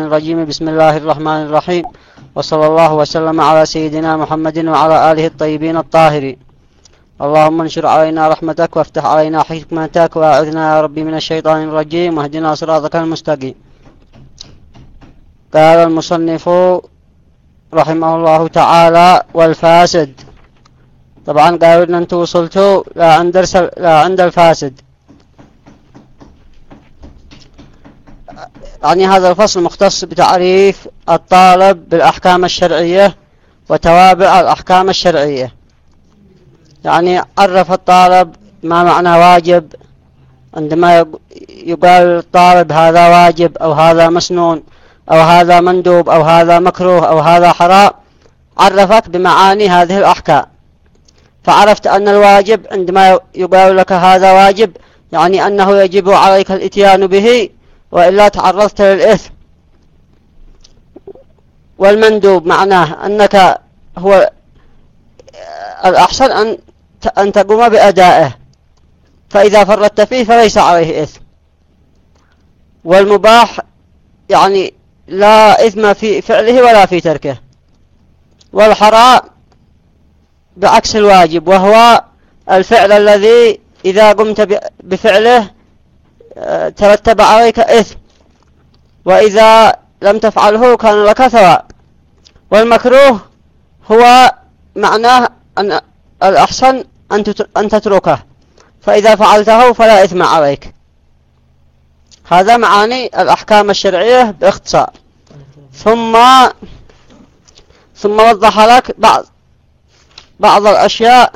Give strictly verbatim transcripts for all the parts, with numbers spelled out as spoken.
الرجيم. بسم الله الرحمن الرحيم، وصلى الله وسلم على سيدنا محمد وعلى آله الطيبين الطاهرين. اللهم انشر علينا رحمتك وافتح علينا حكمتك وأعذنا يا ربي من الشيطان الرجيم واهدنا صراطك المستقيم. قال المصنف رحمه الله تعالى: والفاسد. طبعا قالوا ان انتم وصلتوا لا عند لا عند الفاسد. يعني هذا الفصل مختص بتعريف الطالب بالأحكام الشرعية وتوابع الأحكام الشرعية. يعني عرف الطالب ما معنى واجب، عندما يقال الطالب هذا واجب أو هذا مسنون أو هذا مندوب أو هذا مكروه أو هذا حرام، عرفك بمعاني هذه الأحكام. فعرفت أن الواجب عندما يقال لك هذا واجب يعني أنه يجب عليك الإتيان به وإلا تعرضت للإثم. والمندوب معناه أنك هو الأحسن أن أن تقوم بأدائه، فإذا فرطت فيه فليس عليه إثم. والمباح يعني لا إثم في فعله ولا في تركه. والحرام بعكس الواجب، وهو الفعل الذي إذا قمت بفعله ترتب عليك إثم، وإذا لم تفعله كان لك ثواب. والمكروه هو معناه أن الأحسن أن تتركه، فإذا فعلته فلا إثم عليك. هذا معاني الأحكام الشرعية باختصار. ثم ثم وضح لك بعض بعض الأشياء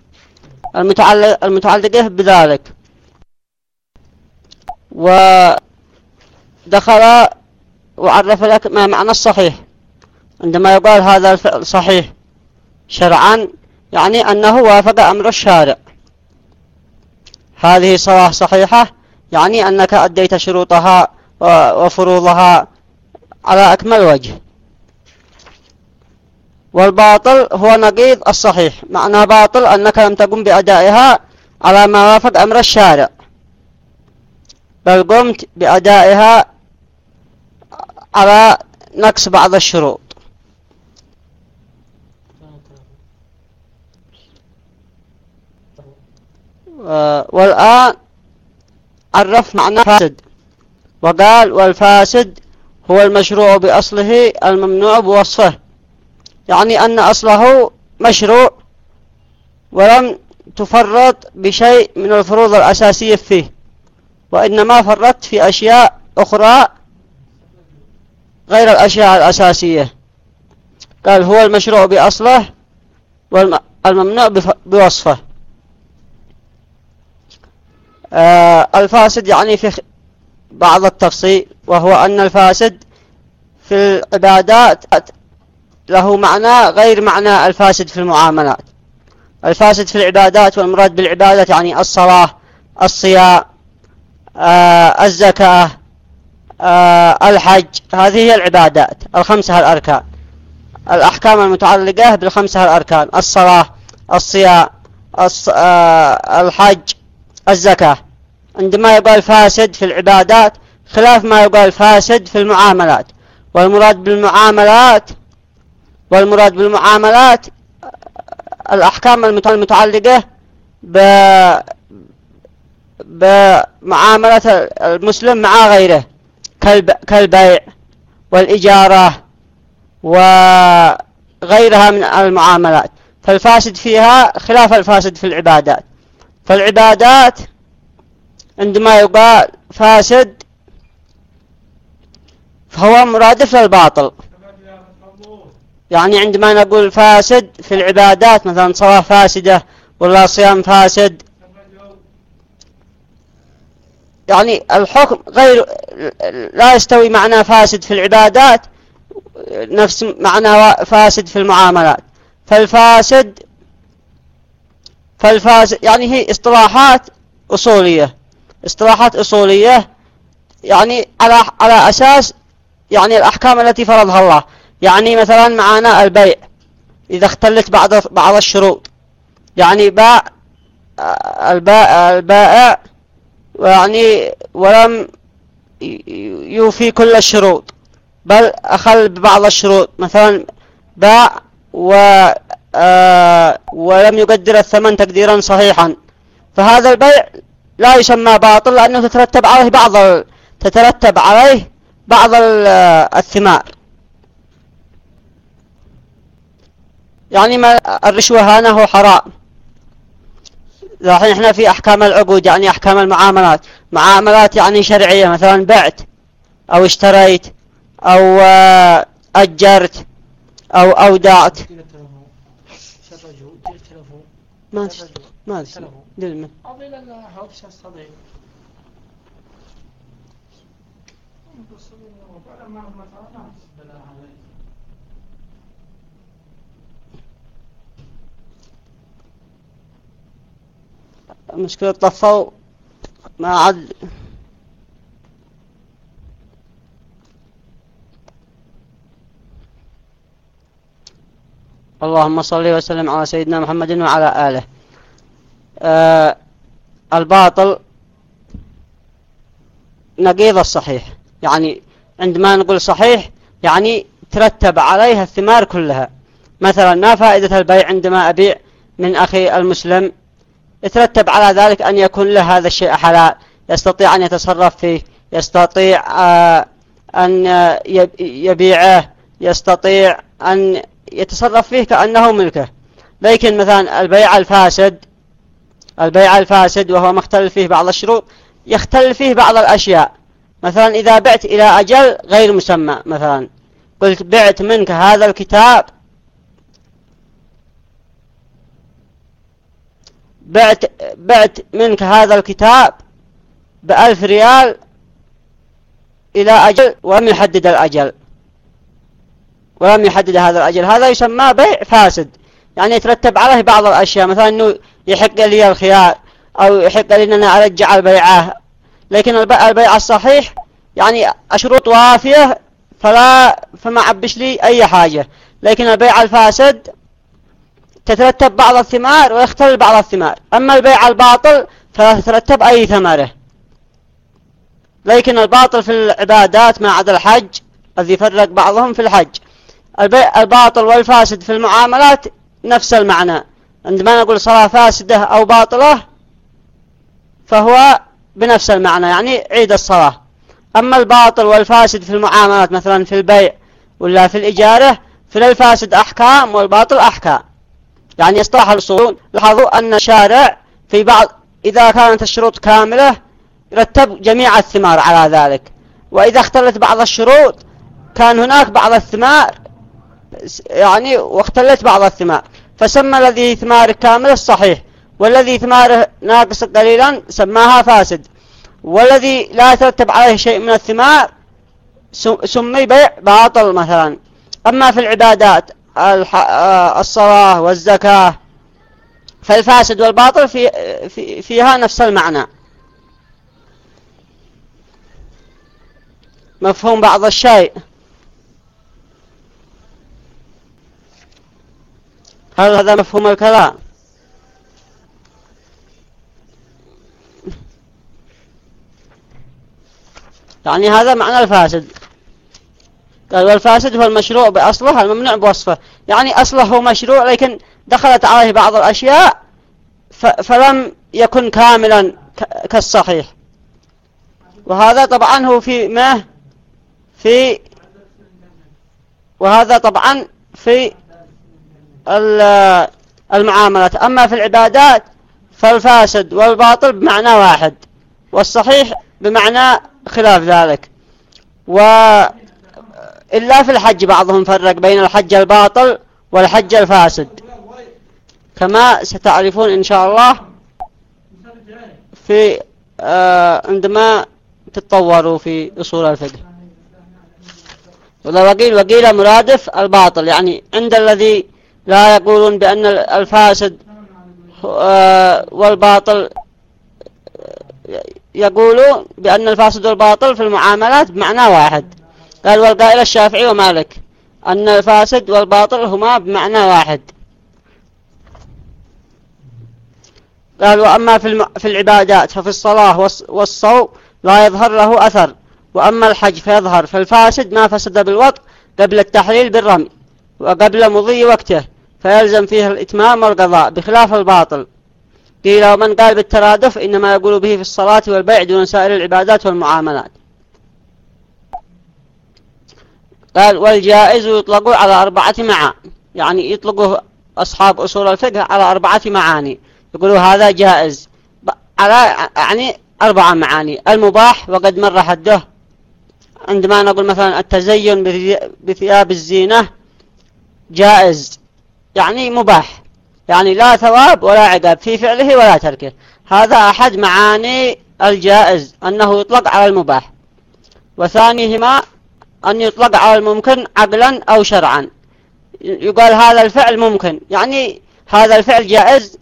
المتعلقة بذلك، ودخل وعرف لك ما معنى الصحيح. عندما يقال هذا الفعل صحيح شرعا يعني أنه وافق أمر الشارع. هذه صلاة صحيحة يعني أنك أديت شروطها وفروضها على أكمل وجه. والباطل هو نقيض الصحيح، معنى باطل أنك لم تقم بأدائها على ما وافق أمر الشارع، بل قمت بأدائها على نقص بعض الشروط. والآن عرف معنى فاسد، وقال: والفاسد هو المشروع بأصله الممنوع بوصفه. يعني أن أصله مشروع ولم تفرط بشيء من الفروض الأساسية فيه، وإنما فرطت في أشياء أخرى غير الأشياء الأساسية. قال: هو المشروع بأصله والممنوع بوصفه. آه الفاسد يعني في بعض التفصيل، وهو أن الفاسد في العبادات له معنى غير معنى الفاسد في المعاملات. الفاسد في العبادات، والمراد بالعبادات يعني الصلاة، الصيام، آه الزكاة، آه الحج. هذه هي العبادات الخمسة الأركان، الأحكام المتعلقة بالخمسة الأركان: الصلاة، الصيام، آه الحج، الزكاة. عندما يقال فاسد في العبادات خلاف ما يقال فاسد في المعاملات. والمراد بالمعاملات والمراد بالمعاملات الأحكام المتعلقة بمعاملة المسلم مع غيره، كالبيع والإجارة وغيرها من المعاملات. فالفاسد فيها خلاف الفاسد في العبادات. فالعبادات عندما يقال فاسد فهو مرادف للباطل. يعني عندما نقول فاسد في العبادات، مثلا صلاة فاسدة ولا صيام فاسد، يعني الحكم غير لا يستوي معنى فاسد في العبادات نفس معنى فاسد في المعاملات. فالفاسد فالفاسد يعني هي اصطلاحات أصولية اصطلاحات أصولية يعني على على أساس يعني الأحكام التي فرضها الله. يعني مثلا معنا البيع إذا اختلت بعض بعض الشروط، يعني باع البائع البائع يعني ولم يوفي كل الشروط، بل أخل ببعض الشروط، مثلا باع و آه ولم يقدر الثمن تقديرا صحيحا، فهذا البيع لا يسمى باطل لأنه تترتب عليه بعض ال... تترتب عليه بعض الثمار. يعني ما الرشوة هنا هو حرام. الحين احنا في أحكام العقود، يعني أحكام المعاملات، معاملات يعني شرعية، مثلا بعت أو اشتريت أو أجرت أو أودعت. ما ما أدري دلمه. مشكلة طفوا ما عاد. اللهم صل وسلم على سيدنا محمد وعلى آله. آه الباطل نقيض الصحيح، يعني عندما نقول صحيح يعني ترتب عليها الثمار كلها. مثلا ما فائدة البيع عندما أبيع من أخي المسلم؟ يترتب على ذلك أن يكون له هذا الشيء حلال، يستطيع أن يتصرف فيه، يستطيع آه أن يبيعه، يستطيع أن يتصرف فيه كأنه ملكه. لكن مثلا البيع الفاسد، البيع الفاسد وهو مختلف فيه بعض الشروط، يختلف فيه بعض الأشياء. مثلا إذا بعت إلى أجل غير مسمى، مثلا قلت بعت منك هذا الكتاب، بعت بعت منك هذا الكتاب بألف ريال إلى أجل ولم يحدد الأجل، ولم يحدد هذا الأجل، هذا يسمى بيع فاسد. يعني يترتب عليه بعض الأشياء، مثلا أنه يحق لي الخيار أو يحق لي أن أنا أرجع البيعة. لكن البيع الصحيح يعني أشروط وافية، فلا فما عبش لي أي حاجة. لكن البيع الفاسد تترتب بعض الثمار ويختل بعض الثمار. أما البيع الباطل فلا تترتب أي ثمره. لكن الباطل في العبادات ما عدا الحج الذي فرق بعضهم في الحج. البيع الباطل والفاسد في المعاملات نفس المعنى. عندما نقول صلاة فاسدة أو باطلة فهو بنفس المعنى، يعني عيد الصلاة. أما الباطل والفاسد في المعاملات مثلا في البيع ولا في الإجارة، فالفاسد أحكام والباطل أحكام. يعني يصطلح الأصول. لاحظوا أن الشارع في بعض إذا كانت الشروط كاملة رتب جميع الثمار على ذلك، وإذا اختلت بعض الشروط كان هناك بعض الثمار يعني واختلت بعض الثمار، فسمى الذي ثماره كامل الصحيح، والذي ثماره ناقص قليلا سماها فاسد، والذي لا يترتب عليه شيء من الثمار سمي بيع باطل مثلا. أما في العبادات الصلاة والزكاة فالفاسد والباطل في في فيها نفس المعنى. مفهوم بعض الشيء؟ هل هذا مفهوم الكلام؟ يعني هذا معنى الفاسد. قال والفاسد هو المشروع بأصله الممنوع بوصفه. يعني أصله هو مشروع لكن دخلت عليه بعض الأشياء فلم يكن كاملا كالصحيح. وهذا طبعا هو في ما في وهذا طبعا في المعاملات. أما في العبادات فالفاسد والباطل بمعنى واحد، والصحيح بمعنى خلاف ذلك. وإلا في الحج بعضهم فرق بين الحج الباطل والحج الفاسد، كما ستعرفون إن شاء الله في آه عندما تتطوروا في أصول الفقه. ولا وقيل وقيل مرادف الباطل، يعني عند الذي لا يقولون بأن الفاسد آه والباطل، يقولون بأن الفاسد والباطل في المعاملات بمعنى واحد. قال والقائل الشافعي ومالك أن الفاسد والباطل هما بمعنى واحد. قال وأما في, الم... في العبادات ففي الصلاة والصوم لا يظهر له أثر، وأما الحج فيظهر في الفاسد ما فسد بالوطء قبل التحليل بالرمي وقبل مضي وقته، فيلزم فيه الإتمام والقضاء بخلاف الباطل. قيل ومن قال بالترادف إنما يقول به في الصلاة والبيع دون سائر العبادات والمعاملات. قال والجائز يطلق على أربعة معاني، يعني يطلقه أصحاب أصول الفقه على أربعة معاني، يقولوا هذا جائز على يعني أربع معاني. المباح وقد مر حده، عندما نقول مثلا التزين بثياب الزينة جائز، يعني مباح، يعني لا ثواب ولا عقاب في فعله ولا تركه. هذا أحد معاني الجائز أنه يطلق على المباح. وثانيهما أن يطلق على الممكن عقلا أو شرعا، يقال هذا الفعل ممكن، يعني هذا الفعل جائز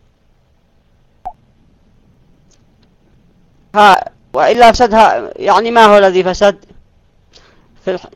ها، وإلا فسدها، يعني ما هو الذي فسد في الح...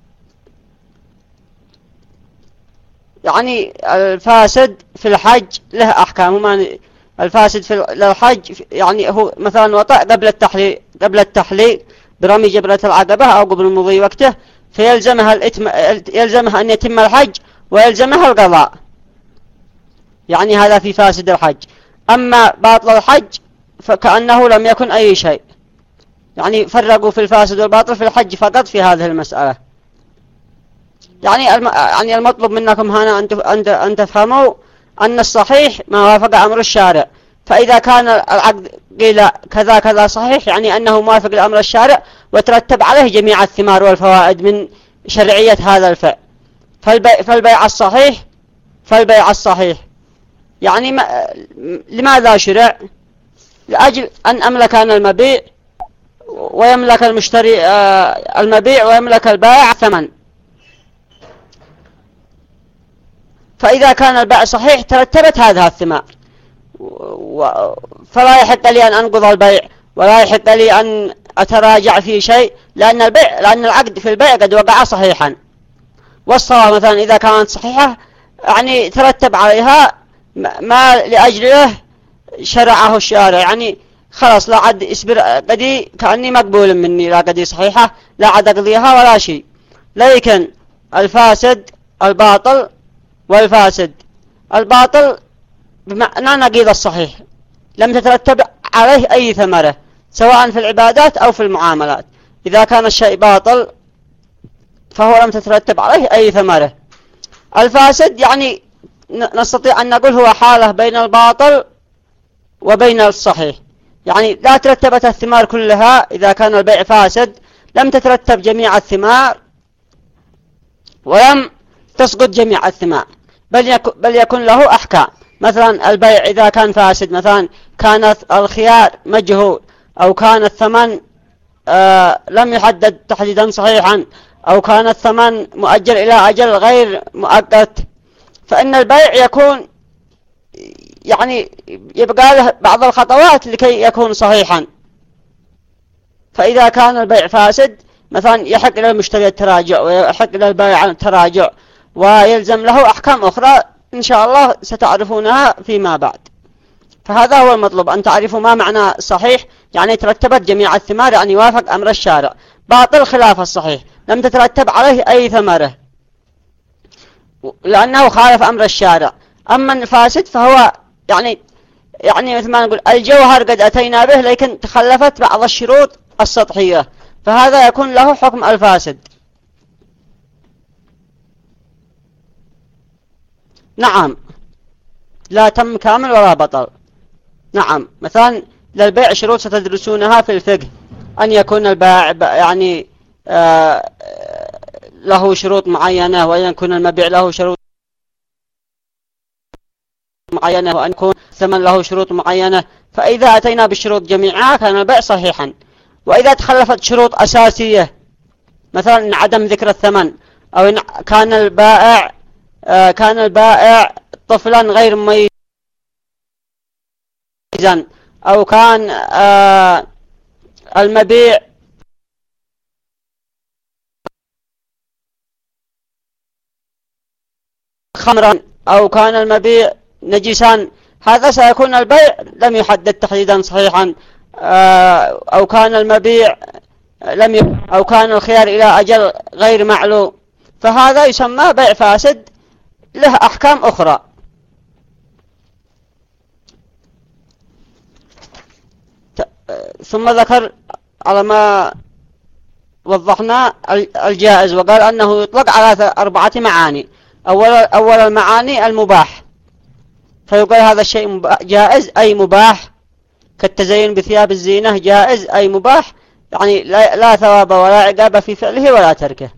يعني الفاسد في الحج له أحكام. الفاسد في الحج يعني هو مثلا وطأ قبل التحليل قبل التحليل برمي جبرة العقبة أو قبل مضي وقته، فيلزمها الاتم... يلزمها أن يتم الحج ويلزمها القضاء، يعني هذا في فاسد الحج. أما باطل الحج فكأنه لم يكن أي شيء، يعني فرقوا في الفاسد والباطل في الحج فقط في هذه المسألة. يعني الم... يعني المطلوب منكم هنا أن أن تفهموا أن الصحيح ما وافق أمر الشارع. فإذا كان العقد قيل كذا كذا صحيح، يعني أنه موافق لأمر الشارع وترتب عليه جميع الثمار والفوائد من شرعية هذا الفعل. فالبيع, فالبيع الصحيح فالبيع الصحيح يعني ما... لماذا شرع؟ لأجل أن أملك أنا المبيع ويملك المشتري آه المبيع ويملك البائع الثمن. فإذا كان البيع صحيح ترتبت هذه الثمار، فلا يحق لي أن أنقض البيع ولا يحق لي أن أتراجع في شيء، لأن البيع لأن العقد في البيع قد وقع صحيحا. والصلاة مثلا إذا كانت صحيحة يعني ترتب عليها ما لأجله شرعه الشارع، يعني خلاص لا عد إسبر قدي كأني مقبول مني، لا قدي صحيحة لا عد أقضيها ولا شيء. لكن الفاسد الباطل والفاسد الباطل بمعنى نقيض الصحيح، لم تترتب عليه أي ثمرة سواء في العبادات أو في المعاملات. إذا كان الشيء باطل فهو لم تترتب عليه أي ثمرة. الفاسد يعني نستطيع أن نقول هو حالة بين الباطل وبين الصحيح، يعني لا ترتبت الثمار كلها. إذا كان البيع فاسد لم تترتب جميع الثمار ولم تسقط جميع الثمار، بل يكون, بل يكون له أحكام. مثلا البيع إذا كان فاسد، مثلا كانت الخيار مجهول أو كان الثمن آه لم يحدد تحديدا صحيحا أو كان الثمن مؤجل إلى أجل غير مؤقت، فإن البيع يكون يعني يبقى له بعض الخطوات لكي يكون صحيحا. فإذا كان البيع فاسد مثلا يحق للمشتري التراجع ويحق للبائع التراجع، ويلزم له أحكام أخرى إن شاء الله ستعرفونها فيما بعد. فهذا هو المطلوب، أن تعرفوا ما معنى صحيح، يعني ترتبت جميع الثمار، يعني وافق أمر الشارع. باطل خلاف الصحيح، لم تترتب عليه أي ثمرة لأنه خالف أمر الشارع. أما الفاسد فهو يعني يعني مثل ما نقول الجوهر قد أتينا به لكن تخلفت بعض الشروط السطحية، فهذا يكون له حكم الفاسد. نعم، لا تم كامل ولا بطل. نعم، مثلا للبيع شروط ستدرسونها في الفقه، أن يكون البائع يعني آه له شروط معينة، وأن يكون المبيع له شروط معينة، وأن يكون الثمن له شروط معينة. فإذا أتينا بالشروط جميعها كان البيع صحيحا. وإذا تخلفت شروط أساسية، مثلا عدم ذكر الثمن، أو إن كان البائع آه كان البائع طفلا غير مميزا، أو كان آه المبيع خمرا، أو كان المبيع نجسا، هذا سيكون البيع لم يحدد تحديدا صحيحا. أو كان المبيع لم ي... أو كان الخيار إلى أجل غير معلوم، فهذا يسمى بيع فاسد له أحكام أخرى. ثم ذكر على ما وضحنا الجائز، وقال أنه يطلق على أربعة معاني. أول, أول المعاني المباح، فيقال هذا الشيء جائز أي مباح، كالتزين بثياب الزينة جائز أي مباح، يعني لا, لا ثواب ولا عقاب في فعله ولا تركه.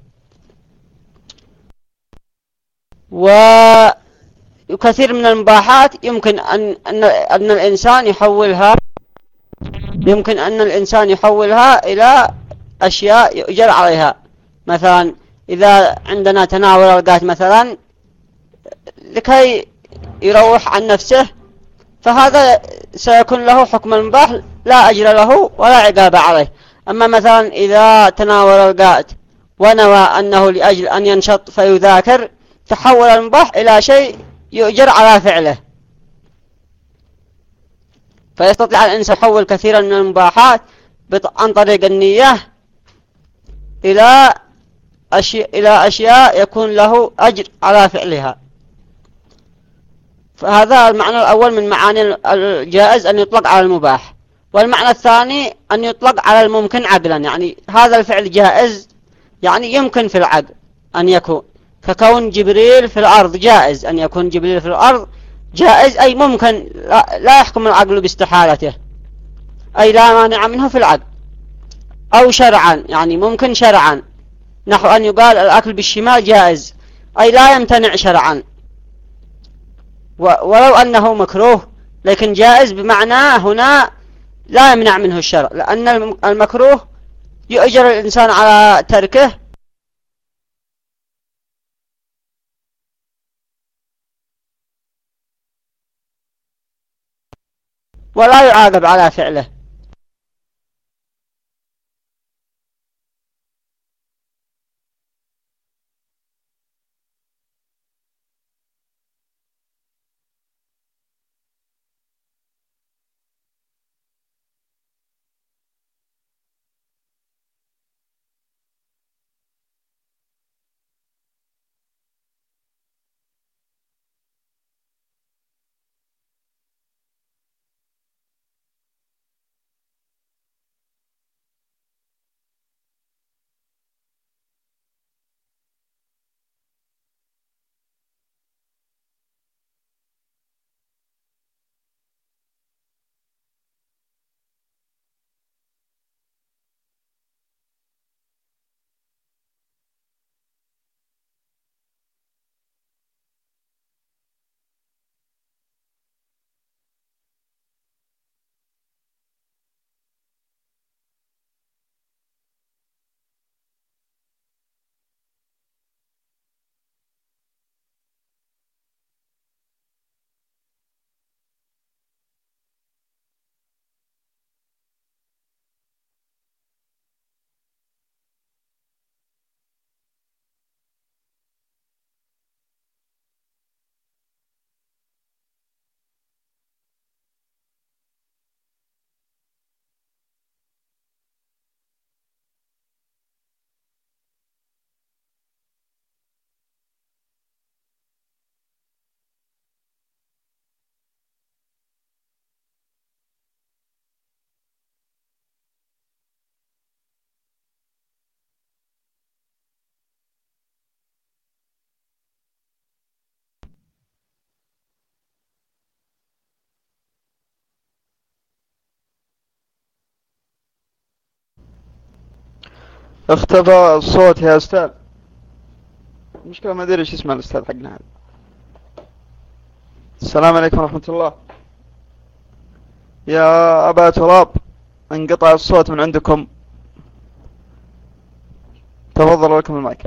وكثير من المباحات يمكن أن, أن, أن الإنسان يحولها يمكن أن الإنسان يحولها إلى أشياء يؤجر عليها. مثلا إذا عندنا تناول القات مثلا لكي يروح عن نفسه، فهذا سيكون له حكم المباح لا أجر له ولا عقاب عليه. أما مثلا إذا تناول القات ونوى أنه لأجل أن ينشط فيذاكر، تحول المباح إلى شيء يؤجر على فعله. فيستطيع الإنسان يحول كثيرا من المباحات عن طريق النية إلى أشياء, إلى أشياء يكون له أجر على فعلها. فهذا المعنى الأول من معاني الجائز، أن يطلق على المباح. والمعنى الثاني أن يطلق على الممكن عقلا، يعني هذا الفعل جائز يعني يمكن في العقل أن يكون، ككون جبريل في الأرض جائز، أن يكون جبريل في الأرض جائز أي ممكن، لا يحكم العقل باستحالته، أي لا مانع منه في العقل. أو شرعا يعني ممكن شرعا، نحو أن يقال الأكل بالشمال جائز أي لا يمتنع شرعا، ولو أنه مكروه لكن جائز بمعنى هنا لا يمنع منه الشرع، لأن المكروه يؤجر الإنسان على تركه ولا يعاقب على فعله. اختفى الصوت يا أستاذ، المشكلة ما أدري إيش اسمه الأستاذ حقنا هذا. السلام عليكم ورحمة الله. يا أبا تراب، انقطع الصوت من عندكم، تفضل لكم المايك.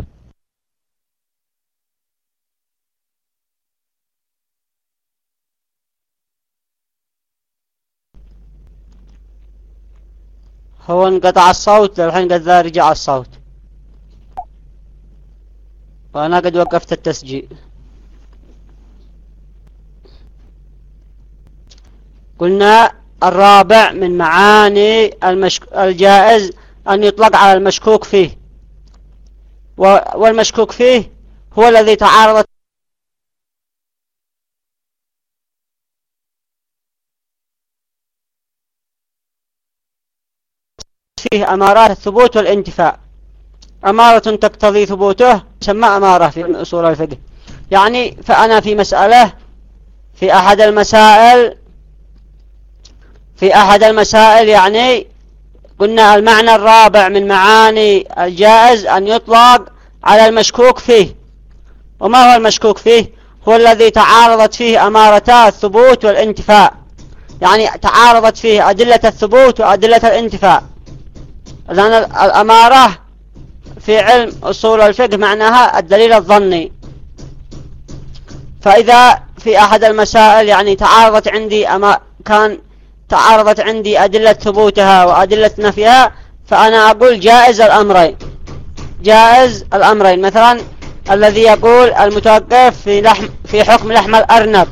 هو انقطع الصوت الحين، قد ذا رجع الصوت، وأنا قد وقفت التسجيل. قلنا الرابع من معاني المشك... الجائز أن يطلق على المشكوك فيه، والمشكوك فيه هو الذي تعارضت فيه أمارات الثبوت والانتفاء. أمارة تقتضي ثبوته تسمى أمارة في أصول الفقه. يعني فأنا في مسألة في أحد المسائل في أحد المسائل يعني قلنا المعنى الرابع من معاني الجائز أن يطلق على المشكوك فيه. وما هو المشكوك فيه؟ هو الذي تعارضت فيه أمارتا الثبوت والانتفاء، يعني تعارضت فيه أدلة الثبوت وأدلة الانتفاء. لأن الأمارة في علم أصول الفقه معناها الدليل الظني. فإذا في أحد المسائل يعني تعارضت عندي أما كان تعارضت عندي أدلة ثبوتها وأدلة نفيها، فأنا أقول جائز الأمرين. جائز الأمرين مثلا الذي يقول المتوقف في لحم في حكم لحم الأرنب،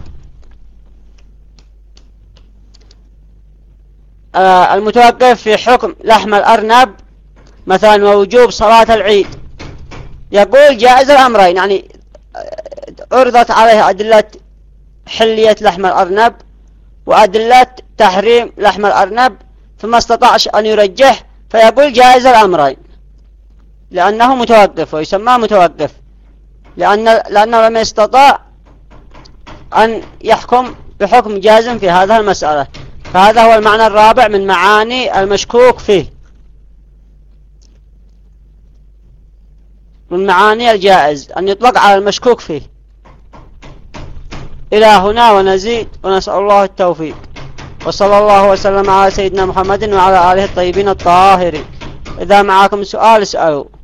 آه المتوقف في حكم لحم الأرنب مثلا ووجوب صلاة العيد، يقول جائز الأمرين، يعني عرضت عليه أدلة حلية لحم الأرنب وأدلة تحريم لحم الأرنب، فما استطاعش أن يرجح فيقول جائز الأمرين لأنه متوقف ويسمى متوقف، لأن لأنه لم يستطاع أن يحكم بحكم جازم في هذه المسألة. فهذا هو المعنى الرابع من معاني المشكوك فيه، من معاني الجائز أن يطلق على المشكوك فيه. إلى هنا ونزيد، ونسأل الله التوفيق، وصلى الله وسلم على سيدنا محمد وعلى آله الطيبين الطاهرين. إذا معكم سؤال اسألوا.